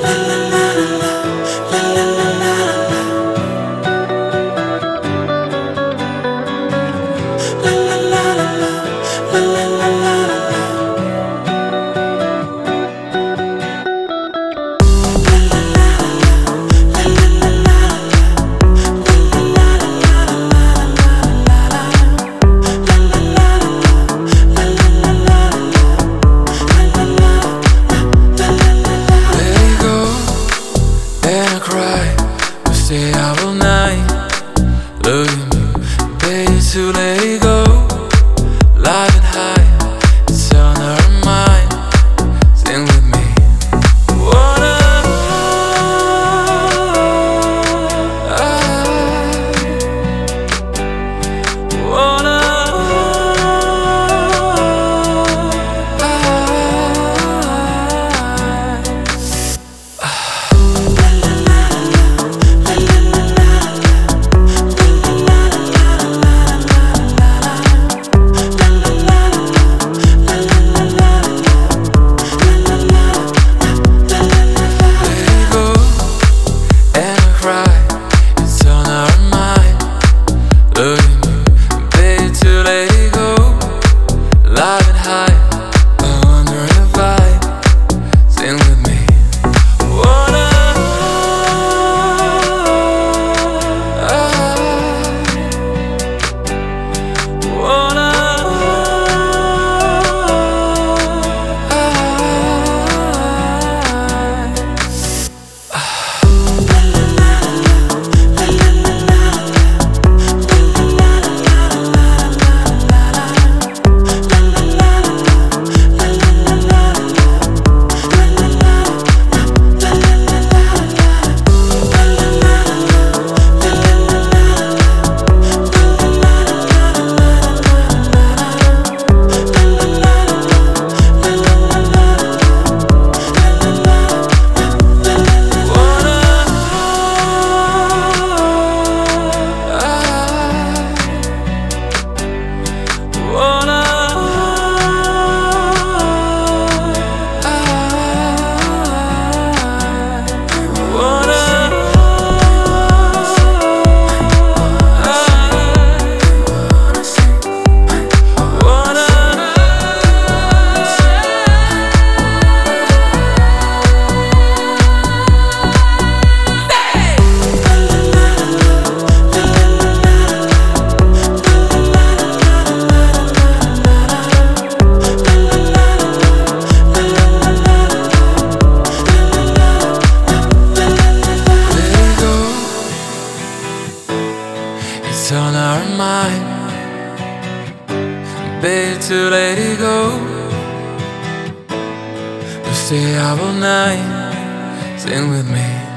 Stay out all night. Look at me, baby, to let it go. Live and high, it's on our mind. Sing with me. Wanna, it's on our mind, baby, to let it go. We'll stay out all night. Sing with me.